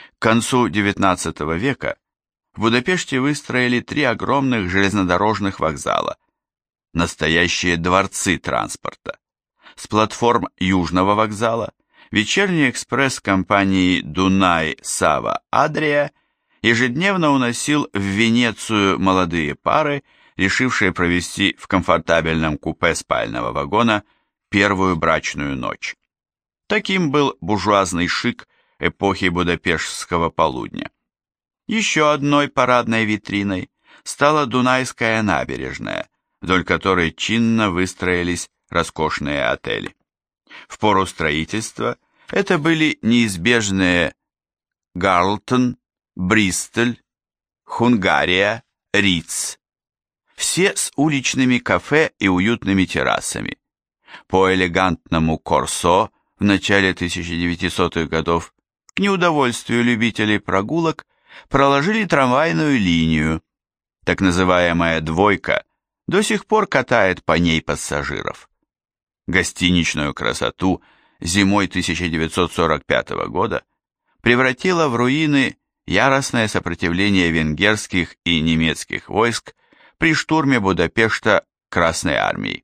К концу XIX века в Будапеште выстроили 3 огромных железнодорожных вокзала, настоящие дворцы транспорта. С платформ Южного вокзала вечерний экспресс компании Дунай-Сава-Адрия ежедневно уносил в Венецию молодые пары, решившие провести в комфортабельном купе спального вагона первую брачную ночь. Таким был буржуазный шик эпохи будапештского полудня. Еще одной парадной витриной стала Дунайская набережная, вдоль которой чинно выстроились роскошные отели. В пору строительства это были неизбежные Гарлтон, Бристоль, Хунгария, Риц. Все с уличными кафе и уютными террасами. По элегантному Корсо в начале 1900-х годов к неудовольствию любителей прогулок проложили трамвайную линию. Так называемая «двойка» до сих пор катает по ней пассажиров. Гостиничную красоту зимой 1945 года превратило в руины яростное сопротивление венгерских и немецких войск при штурме Будапешта Красной армией.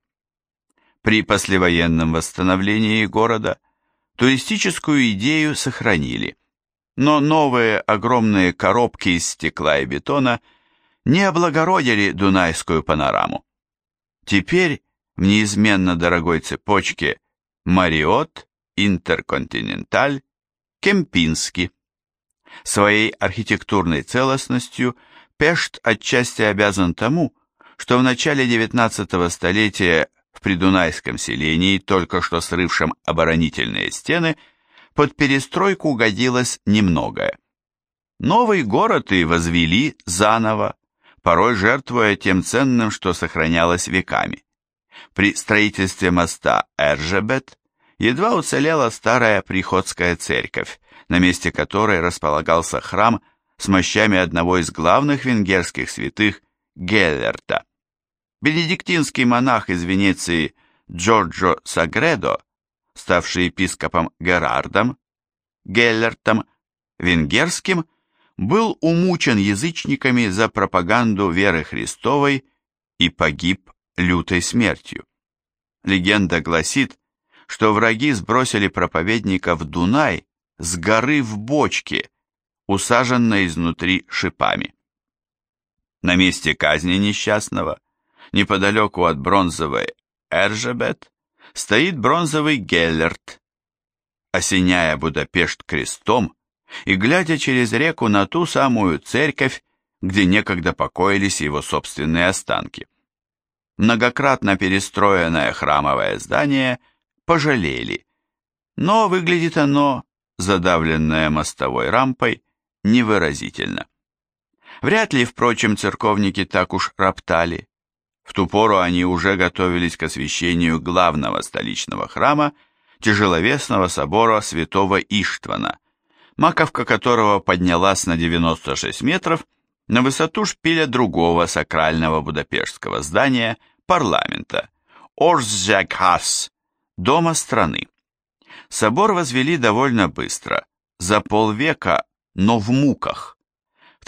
При послевоенном восстановлении города туристическую идею сохранили, но новые огромные коробки из стекла и бетона не облагородили Дунайскую панораму. Теперь в неизменно дорогой цепочке Мариот, Интерконтиненталь, Кемпински. Своей архитектурной целостностью Пешт отчасти обязан тому, что в начале XIX столетия в придунайском селении, только что срывшем оборонительные стены, под перестройку годилось немногое. Новый город и возвели заново, порой жертвуя тем ценным, что сохранялось веками. При строительстве моста Эржебет едва уцелела старая приходская церковь, на месте которой располагался храм с мощами одного из главных венгерских святых Геллерта. Бенедиктинский монах из Венеции Джорджо Сагредо, ставший епископом Герардом Геллертом Венгерским, был умучен язычниками за пропаганду веры Христовой и погиб лютой смертью. Легенда гласит, что враги сбросили проповедника в Дунай с горы в бочке, усаженной изнутри шипами. На месте казни несчастного, неподалеку от бронзовой Эржебет, стоит бронзовый Геллерт. Осеняя Будапешт крестом и глядя через реку на ту самую церковь, где некогда покоились его собственные останки. Многократно перестроенное храмовое здание пожалели, но выглядит оно, задавленное мостовой рампой, невыразительно. Вряд ли, впрочем, церковники так уж роптали. В ту пору они уже готовились к освящению главного столичного храма, тяжеловесного собора святого Иштвана, маковка которого поднялась на 96 метров на высоту шпиля другого сакрального будапештского здания, парламента, Орсджакхас, дома страны. Собор возвели довольно быстро, за полвека, но в муках. В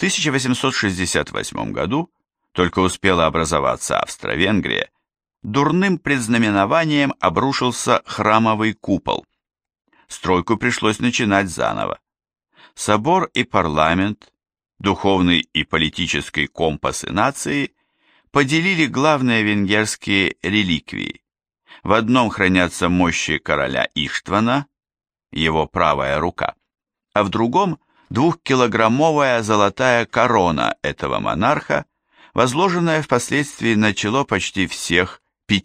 1868 году только успела образоваться Австро-Венгрия, дурным предзнаменованием обрушился храмовый купол. Стройку пришлось начинать заново. Собор и парламент, духовный и политический компасы нации, поделили главные венгерские реликвии. В одном хранятся мощи короля Иштвана, его правая рука, а в другом двухкилограммовая золотая корона этого монарха, возложенная впоследствии на чело почти всех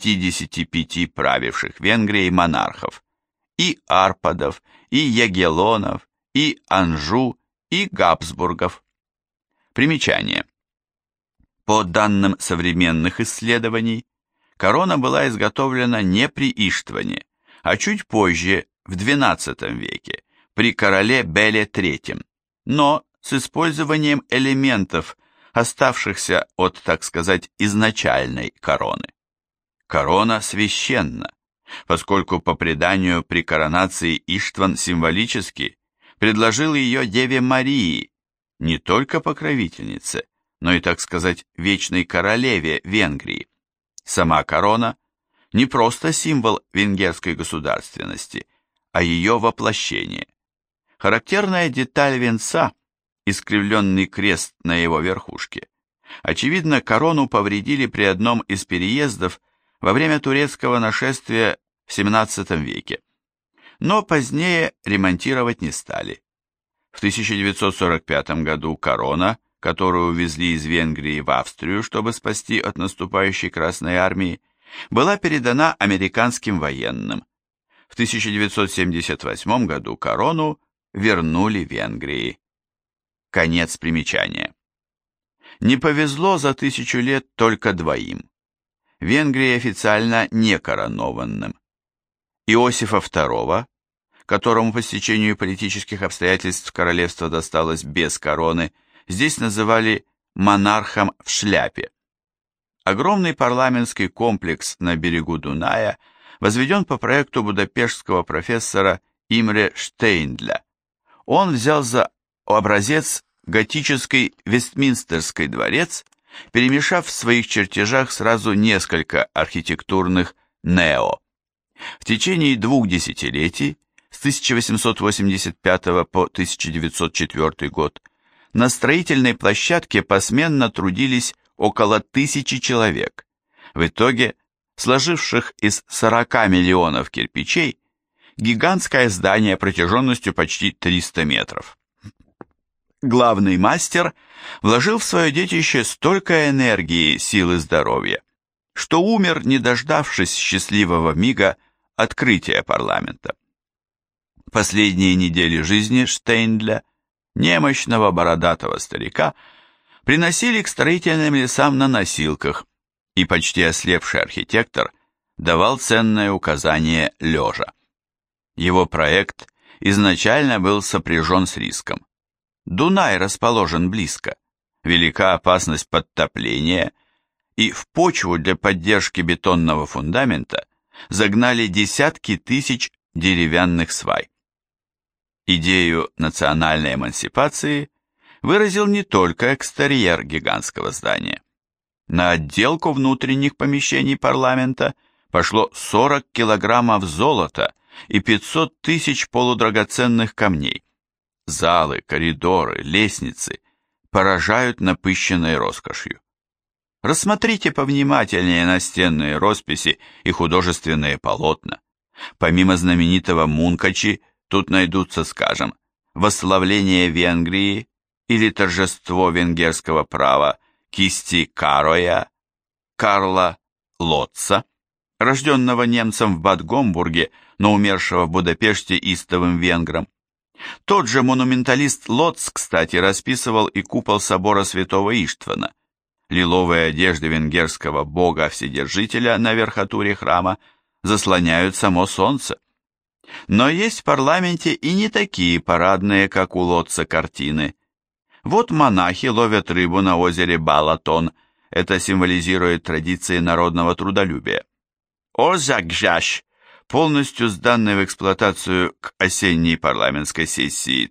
55 правивших Венгрией монархов, и Арпадов, и Ягеллонов, и Анжу, и Габсбургов. Примечание. По данным современных исследований, корона была изготовлена не при Иштване, а чуть позже, в XII веке, при короле Беле III, но с использованием элементов, оставшихся от, так сказать, изначальной короны. Корона священна, поскольку по преданию при коронации Иштван символически предложил ее Деве Марии, не только покровительнице, но и, так сказать, вечной королеве Венгрии. Сама корона не просто символ венгерской государственности, а ее воплощение. Характерная деталь венца – искривленный крест на его верхушке. Очевидно, корону повредили при одном из переездов во время турецкого нашествия в XVII веке. Но позднее ремонтировать не стали. В 1945 году корона, которую увезли из Венгрии в Австрию, чтобы спасти от наступающей Красной Армии, была передана американским военным. В 1978 году корону вернули Венгрии. Конец примечания. Не повезло за 1000 лет только двоим. Венгрии официально не коронованным. Иосифа II, которому по стечению политических обстоятельств королевство досталось без короны, здесь называли монархом в шляпе. Огромный парламентский комплекс на берегу Дуная возведен по проекту будапештского профессора Имре Штейндля. Он взял за образец готический Вестминстерский дворец, перемешав в своих чертежах сразу несколько архитектурных нео. В течение 2 десятилетий, с 1885 по 1904 год, на строительной площадке посменно трудились около 1000 человек. В итоге, сложивших из 40 миллионов кирпичей, гигантское здание протяженностью почти 300 метров. Главный мастер вложил в свое детище столько энергии, сил и здоровья, что умер, не дождавшись счастливого мига открытия парламента. Последние недели жизни Штейндля, немощного бородатого старика, приносили к строительным лесам на носилках, и почти ослепший архитектор давал ценное указание лежа. Его проект изначально был сопряжен с риском. Дунай расположен близко, велика опасность подтопления, и в почву для поддержки бетонного фундамента загнали десятки тысяч деревянных свай. Идею национальной эмансипации выразил не только экстерьер гигантского здания. На отделку внутренних помещений парламента пошло 40 килограммов золота и 500 тысяч полудрагоценных камней. Залы, коридоры, лестницы поражают напыщенной роскошью. Рассмотрите повнимательнее настенные росписи и художественные полотна. Помимо знаменитого Мункачи, тут найдутся, скажем, «Восславление Венгрии» или «Торжество венгерского права» кисти Кароя, Карла Лотца, рожденного немцем в Бад-Гомбурге, но умершего в Будапеште истовым венгром. Тот же монументалист Лотц, кстати, расписывал и купол собора святого Иштвана. Лиловые одежды венгерского бога-вседержителя на верхотуре храма заслоняют само солнце. Но есть в парламенте и не такие парадные, как у Лотца, картины. Вот монахи ловят рыбу на озере Балатон, это символизирует традиции народного трудолюбия. Озагжаш, полностью сданный в эксплуатацию к осенней парламентской сессии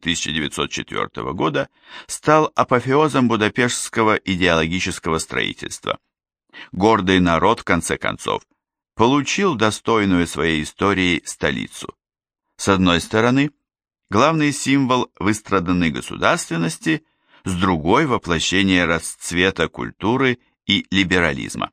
1904 года, стал апофеозом будапештского идеологического строительства. Гордый народ, в конце концов, получил достойную своей истории столицу. С одной стороны, главный символ выстраданной государственности, с другой – воплощение расцвета культуры и либерализма.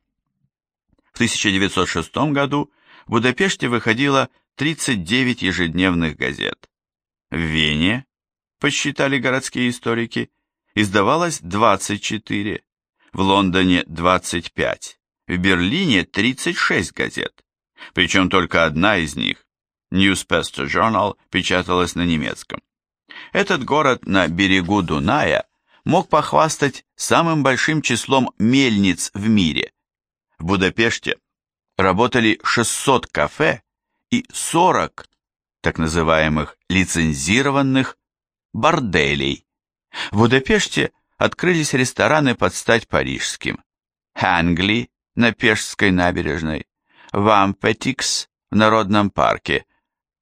В 1906 году в Будапеште выходило 39 ежедневных газет. В Вене, подсчитали городские историки, издавалось 24, в Лондоне 25, в Берлине 36 газет, причем только одна из них, Newspaper Journal, печаталась на немецком. Этот город на берегу Дуная мог похвастать самым большим числом мельниц в мире. В Будапеште работали 600 кафе и 40 так называемых лицензированных борделей. В Будапеште открылись рестораны под стать парижским. Хангли на Пежской набережной, Вампетикс в Народном парке,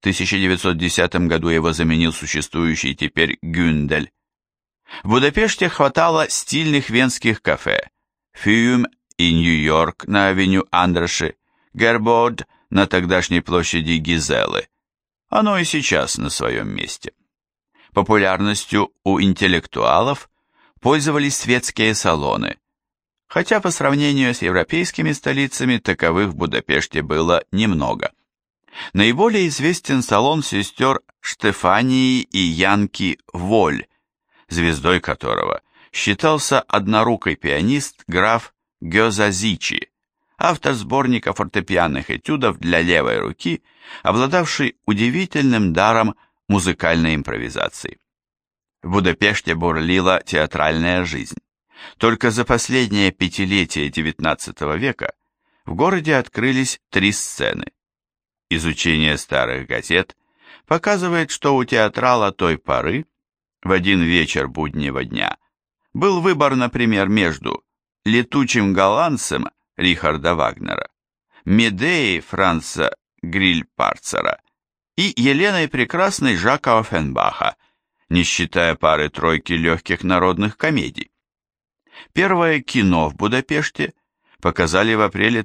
1910 году его заменил существующий теперь Гюндель. В Будапеште хватало стильных венских кафе: Фюм и Нью-Йорк на авеню Андроши, Гербод на тогдашней площади Гизелы. Оно и сейчас на своем месте. Популярностью у интеллектуалов пользовались светские салоны, хотя по сравнению с европейскими столицами таковых в Будапеште было немного. Наиболее известен салон сестер Штефании и Янки Воль, звездой которого считался однорукий пианист граф Гёзазичи, автор сборника фортепианных этюдов для левой руки, обладавший удивительным даром музыкальной импровизации. В Будапеште бурлила театральная жизнь. Только за последнее пятилетие XIX века в городе открылись 3 сцены. Изучение старых газет показывает, что у театрала той поры в один вечер буднего дня был выбор, например, между «Летучим голландцем» Рихарда Вагнера, «Медеей» Франца Грильпарцера и «Еленой Прекрасной» Жака Оффенбаха, не считая пары-тройки легких народных комедий. Первое кино в Будапеште показали в апреле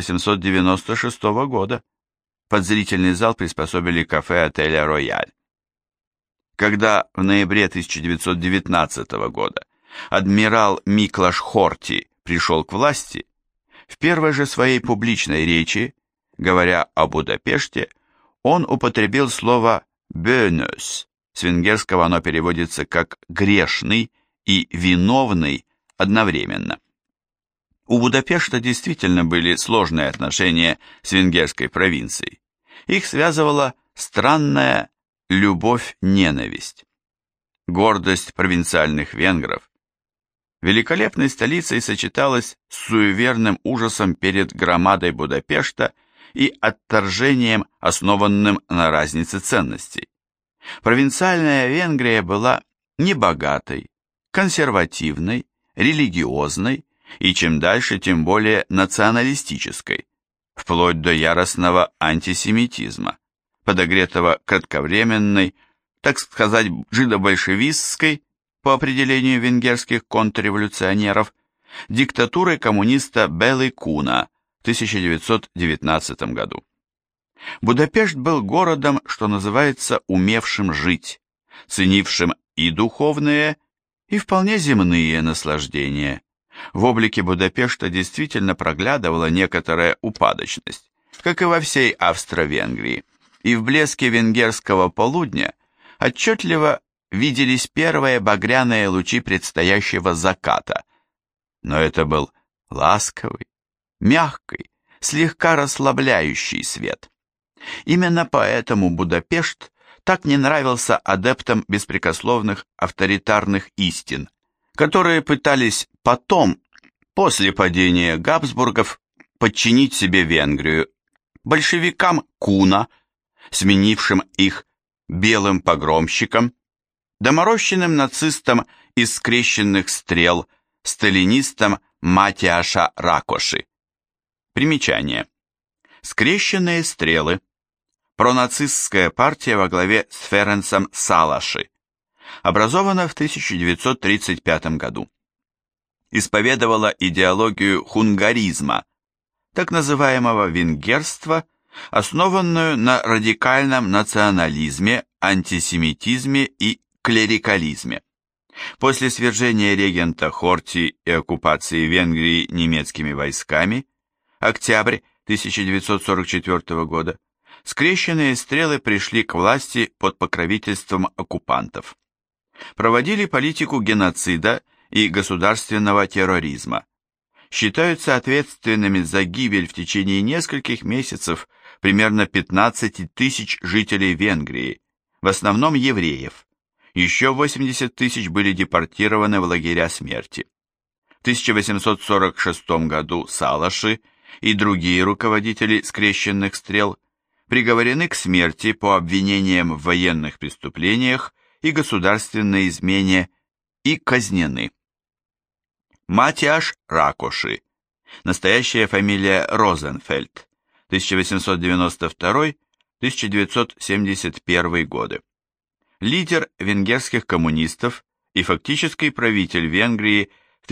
1896 года. Под зрительный зал приспособили кафе отеля «Рояль». Когда в ноябре 1919 года адмирал Миклаш Хорти пришел к власти, в первой же своей публичной речи, говоря о Будапеште, он употребил слово «бönös». С венгерского оно переводится как «грешный» и «виновный» одновременно. У Будапешта действительно были сложные отношения с венгерской провинцией. Их связывала странная любовь-ненависть. Гордость провинциальных венгров великолепной столицей сочеталась с суеверным ужасом перед громадой Будапешта и отторжением, основанным на разнице ценностей. Провинциальная Венгрия была небогатой, консервативной, религиозной и чем дальше, тем более националистической, вплоть до яростного антисемитизма, подогретого кратковременной, так сказать, жидобольшевистской, по определению венгерских контрреволюционеров, диктатурой коммуниста Белы Куна в 1919 году. Будапешт был городом, что называется, умевшим жить, ценившим и духовные, и вполне земные наслаждения. В облике Будапешта действительно проглядывала некоторая упадочность, как и во всей Австро-Венгрии, и в блеске венгерского полудня отчетливо виделись первые багряные лучи предстоящего заката. Но это был ласковый, мягкий, слегка расслабляющий свет. Именно поэтому Будапешт так не нравился адептам беспрекословных авторитарных истин, которые пытались потом, после падения Габсбургов, подчинить себе Венгрию, большевикам Куна, сменившим их белым погромщикам, доморощенным нацистам из скрещенных стрел, сталинистам Матиаша Ракоши. Примечание. Скрещенные стрелы. Пронацистская партия во главе с Ференцем Салаши. Образована в 1935 году. Исповедовала идеологию хунгаризма, так называемого венгерства, основанную на радикальном национализме, антисемитизме и клерикализме. После свержения регента Хорти и оккупации Венгрии немецкими войсками, октябрь 1944 года, скрещенные стрелы пришли к власти под покровительством оккупантов. Проводили политику геноцида и государственного терроризма. Считаются ответственными за гибель в течение нескольких месяцев примерно 15 тысяч жителей Венгрии, в основном евреев. Еще 80 тысяч были депортированы в лагеря смерти. В 1846 году Салаши и другие руководители скрещенных стрел приговорены к смерти по обвинениям в военных преступлениях и государственной измене и казнены. Матиаш Ракоши, настоящая фамилия Розенфельд, 1900-1971 годы. Лидер венгерских коммунистов и фактический правитель Венгрии в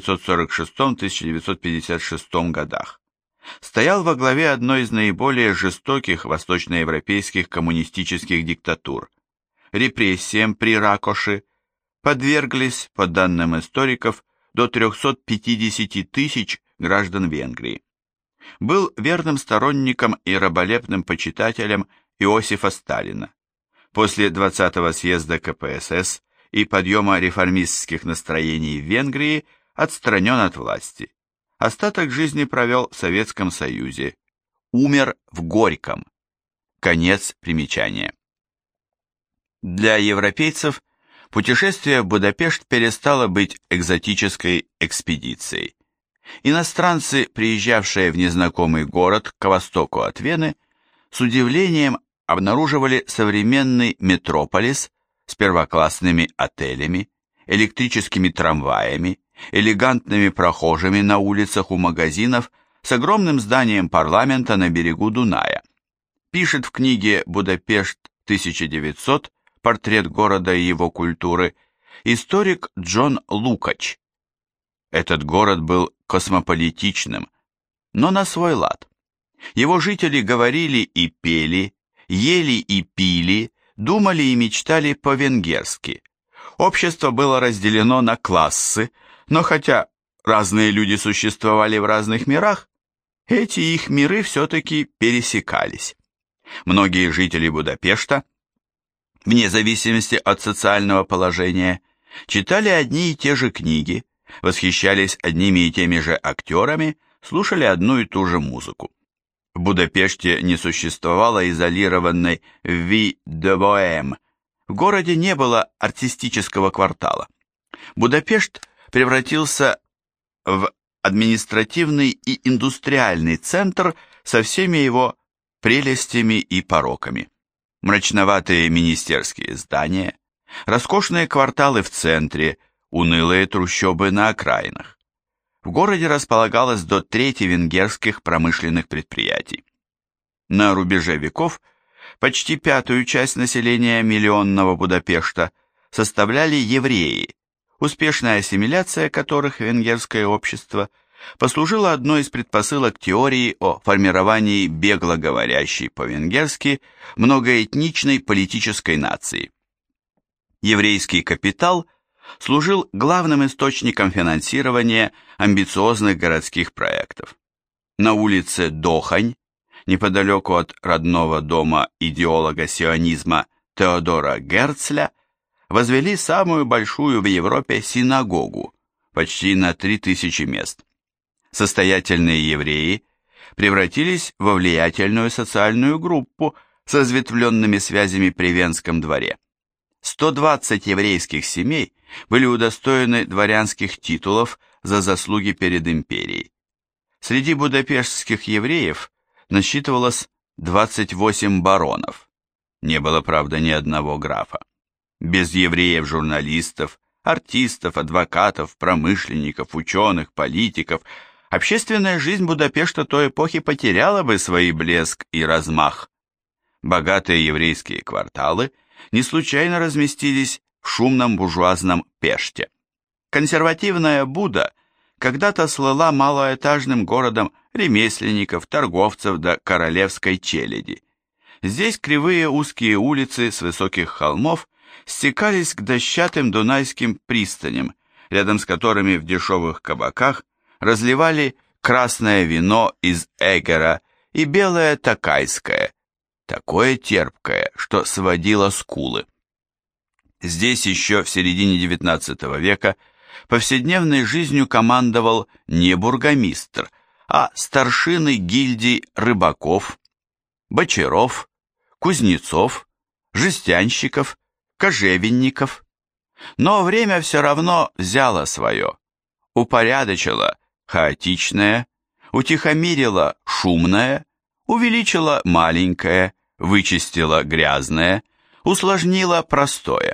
1946-1956 годах. Стоял во главе одной из наиболее жестоких восточноевропейских коммунистических диктатур. Репрессиям при Ракоши подверглись, по данным историков, до 350 тысяч граждан Венгрии. Был верным сторонником и раболепным почитателем Иосифа Сталина. После 20-го съезда КПСС и подъема реформистских настроений в Венгрии отстранен от власти. Остаток жизни провел в Советском Союзе. Умер в Горьком. Конец примечания. Для европейцев путешествие в Будапешт перестало быть экзотической экспедицией. Иностранцы, приезжавшие в незнакомый город к востоку от Вены, с удивлением обнаруживали современный метрополис с первоклассными отелями, электрическими трамваями, элегантными прохожими на улицах у магазинов, с огромным зданием парламента на берегу Дуная. Пишет в книге «Будапешт 1900. Портрет города и его культуры» историк Джон Лукач. Этот город был космополитичным, но на свой лад. Его жители говорили и пели, ели и пили, думали и мечтали по-венгерски. Общество было разделено на классы, но хотя разные люди существовали в разных мирах, эти их миры все-таки пересекались. Многие жители Будапешта, вне зависимости от социального положения, читали одни и те же книги, восхищались одними и теми же актерами, слушали одну и ту же музыку. В Будапеште не существовало изолированной «vie de bohème». В городе не было артистического квартала. Будапешт превратился в административный и индустриальный центр со всеми его прелестями и пороками. Мрачноватые министерские здания, роскошные кварталы в центре, унылые трущобы на окраинах. В городе располагалось до трети венгерских промышленных предприятий. На рубеже веков почти пятую часть населения миллионного Будапешта составляли евреи, успешная ассимиляция которых в венгерское общество послужила одной из предпосылок теории о формировании бегло говорящей по-венгерски многоэтничной политической нации. Еврейский капитал служил главным источником финансирования амбициозных городских проектов. На улице Дохань, неподалеку от родного дома идеолога сионизма Теодора Герцля, возвели самую большую в Европе синагогу, почти на 3000 мест. Состоятельные евреи превратились во влиятельную социальную группу с разветвленными связями при Венском дворе. 120 еврейских семей были удостоены дворянских титулов за заслуги перед империей. Среди будапештских евреев насчитывалось 28 баронов. Не было, правда, ни одного графа. Без евреев журналистов, артистов, адвокатов, промышленников, ученых, политиков общественная жизнь Будапешта той эпохи потеряла бы свой блеск и размах. Богатые еврейские кварталы не случайно разместились в шумном буржуазном Пеште. Консервативная Буда когда-то слыла малоэтажным городом ремесленников, торговцев до королевской челяди. Здесь кривые узкие улицы с высоких холмов стекались к дощатым дунайским пристаням, рядом с которыми в дешевых кабаках разливали красное вино из Эгера и белое такайское, такое терпкое, что сводило скулы. Здесь еще в середине XIX века повседневной жизнью командовал не бургомистр, а старшины гильдий рыбаков, бочаров, кузнецов, жестянщиков, кожевенников. Но время все равно взяло свое, упорядочило хаотичное, утихомирило шумное, увеличило маленькое, вычистило грязное, усложнило простое.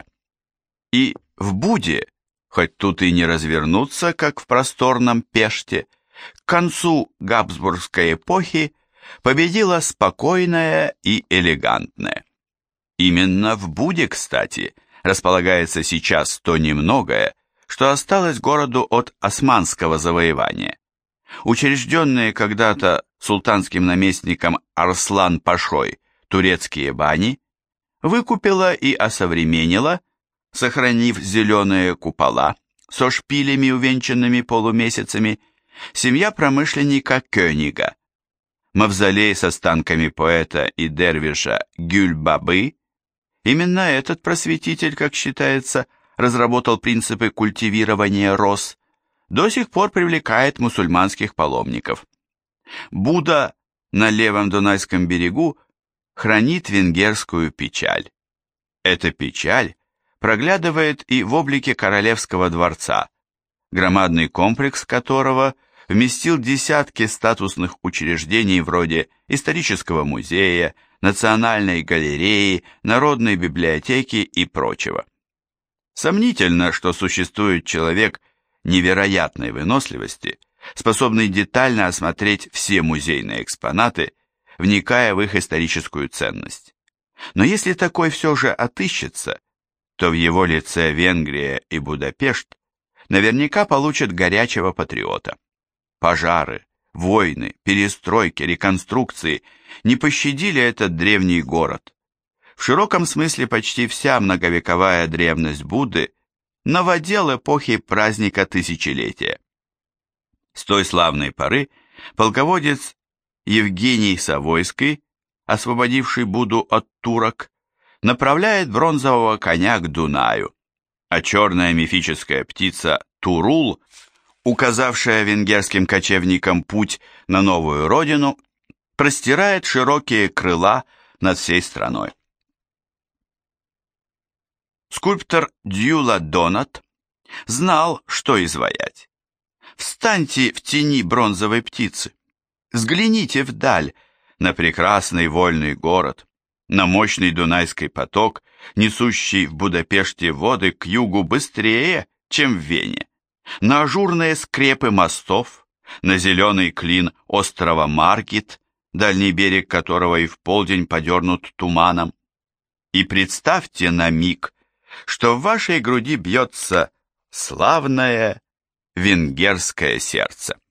И в Буде, хоть тут и не развернуться, как в просторном Пеште, к концу Габсбургской эпохи победило спокойное и элегантное. Именно в Буде, кстати, располагается сейчас то немногое, что осталось городу от османского завоевания. Учрежденные когда-то султанским наместником Арслан-пашой турецкие бани выкупила и осовременила, сохранив зеленые купола со шпилями, увенчанными полумесяцами, семья промышленника Кёнига. Мавзолей с останками поэта и дервиша Гюльбабы. Именно этот просветитель, как считается, разработал принципы культивирования роз, до сих пор привлекает мусульманских паломников. Буда на левом Дунайском берегу хранит венгерскую печаль. Эта печаль проглядывает и в облике королевского дворца, громадный комплекс которого вместил десятки статусных учреждений вроде исторического музея, национальной галереи, народной библиотеки и прочего. Сомнительно, что существует человек невероятной выносливости, способный детально осмотреть все музейные экспонаты, вникая в их историческую ценность. Но если такой все же отыщется, то в его лице Венгрия и Будапешт наверняка получат горячего патриота. Пожары, войны, перестройки, реконструкции не пощадили этот древний город. В широком смысле почти вся многовековая древность Буды новодел эпохи праздника тысячелетия. С той славной поры полководец Евгений Савойский, освободивший Буду от турок, направляет бронзового коня к Дунаю, а черная мифическая птица Турул, указавшая венгерским кочевникам путь на новую родину, простирает широкие крыла над всей страной. Скульптор Дьюла Донат знал, что изваять. Встаньте в тени бронзовой птицы, взгляните вдаль на прекрасный вольный город, на мощный Дунайский поток, несущий в Будапеште воды к югу быстрее, чем в Вене, на ажурные скрепы мостов, на зеленый клин острова Маргит, дальний берег которого и в полдень подернут туманом. И представьте на миг, что в вашей груди бьется славное венгерское сердце.